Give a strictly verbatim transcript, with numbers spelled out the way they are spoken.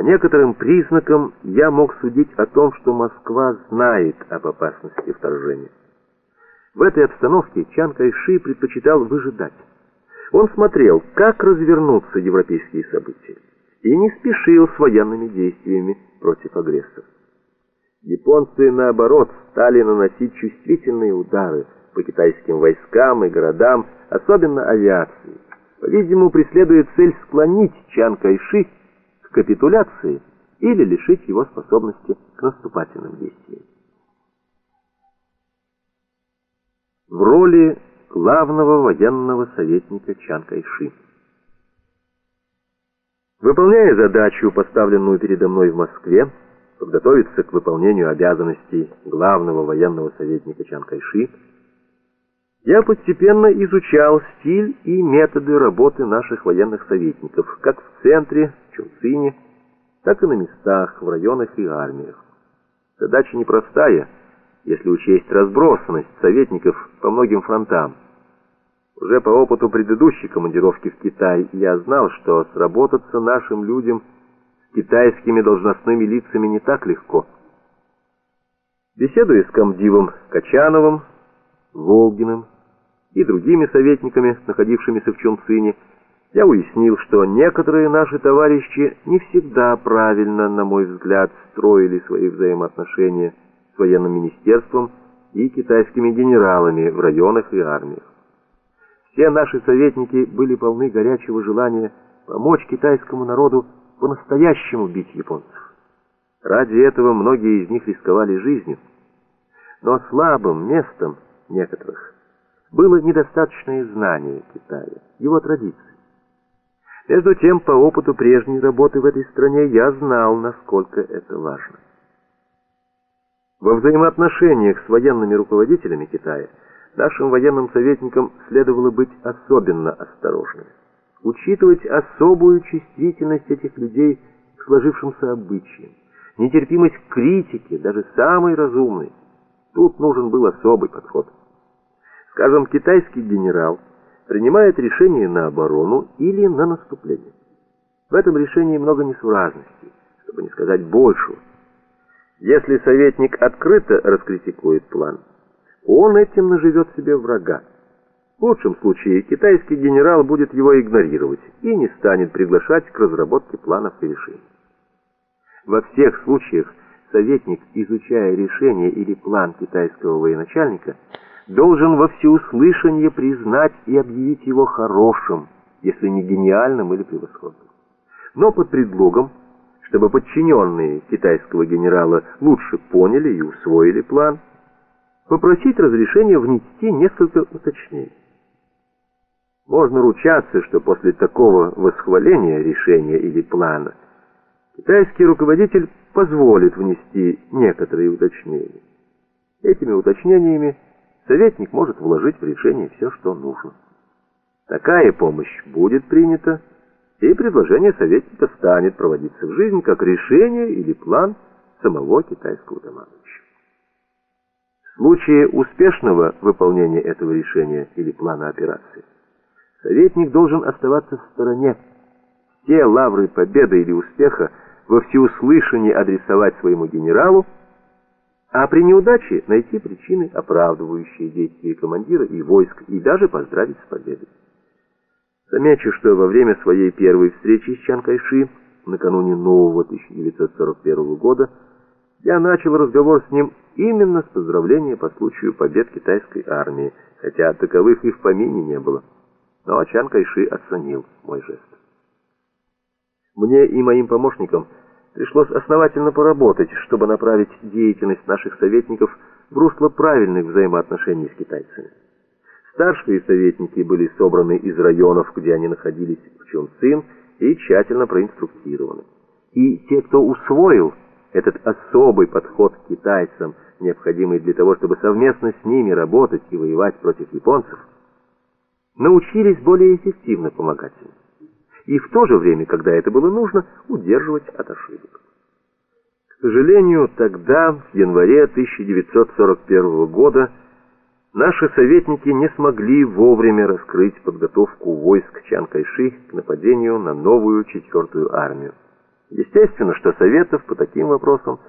некоторым признакам я мог судить о том, что Москва знает об опасности вторжения. В этой обстановке Чан Кайши предпочитал выжидать. Он смотрел, как развернутся европейские события, и не спешил с военными действиями против агрессора. Японцы, наоборот, стали наносить чувствительные удары по китайским войскам и городам, особенно авиации. По-видимому, преследуя цель склонить Чан Кайши к капитуляции или лишить его способности к наступательным действиям. В роли главного военного советника Чан Кайши. Выполняя задачу, поставленную передо мной в Москве, подготовиться к выполнению обязанностей главного военного советника Чан Кайши, я постепенно изучал стиль и методы работы наших военных советников, как в центре, в Чунцине, так и на местах, в районах и армиях. Задача непростая, если учесть разбросанность советников по многим фронтам. Уже по опыту предыдущей командировки в Китай я знал, что сработаться нашим людям с китайскими должностными лицами не так легко. Беседуя с комдивом Качановым, Волгиным и другими советниками, находившимися в Чунцине, я уяснил, что некоторые наши товарищи не всегда правильно, на мой взгляд, строили свои взаимоотношения с военным министерством и китайскими генералами в районах и армиях. Все наши советники были полны горячего желания помочь китайскому народу по-настоящему бить японцев. Ради этого многие из них рисковали жизнью. Но слабым местом некоторых было недостаточное знание Китая, его традиций. Между тем, по опыту прежней работы в этой стране я знал, насколько это важно. Во взаимоотношениях с военными руководителями Китая нашим военным советникам следовало быть особенно осторожными, учитывать особую чувствительность этих людей к сложившимся обычаям, нетерпимость к критике, даже самой разумной. Тут нужен был особый подход. Скажем, китайский генерал принимает решение на оборону или на наступление. В этом решении много несуразностей, чтобы не сказать большего. Если советник открыто раскритикует план, он этим наживет себе врага. В лучшем случае китайский генерал будет его игнорировать и не станет приглашать к разработке планов и решений. Во всех случаях советник, изучая решение или план китайского военачальника, должен во всеуслышание признать и объявить его хорошим, если не гениальным или превосходным. Но под предлогом, чтобы подчиненные китайского генерала лучше поняли и усвоили план, попросить разрешения внести несколько уточнений. Можно ручаться, что после такого восхваления решения или плана китайский руководитель позволит внести некоторые уточнения. Этими уточнениями советник может вложить в решение все, что нужно. Такая помощь будет принята, и предложение советника станет проводиться в жизнь как решение или план самого китайского командующего. В случае успешного выполнения этого решения или плана операции, советник должен оставаться в стороне, все лавры победы или успеха во всеуслышание адресовать своему генералу, а при неудаче найти причины, оправдывающие действия командира и войск, и даже поздравить с победой. Замечу, что во время своей первой встречи с Чан Кайши, накануне нового тысяча девятьсот сорок первого года, я начал разговор с ним именно с поздравления по случаю побед китайской армии, хотя таковых и в помине не было. Но Чан Кайши оценил мой жест. Мне и моим помощникам пришлось основательно поработать, чтобы направить деятельность наших советников в русло правильных взаимоотношений с китайцами. Старшие советники были собраны из районов, где они находились в Чунцин, и тщательно проинструктированы. И те, кто усвоил этот особый подход к китайцам, необходимый для того, чтобы совместно с ними работать и воевать против японцев, научились более эффективно помогать им. И в то же время, когда это было нужно, удерживать от ошибок. К сожалению, тогда, в январе тысяча девятьсот сорок первого года, наши советники не смогли вовремя раскрыть подготовку войск Чан Кайши к нападению на новую четвертую армию. Естественно, что советов по таким вопросам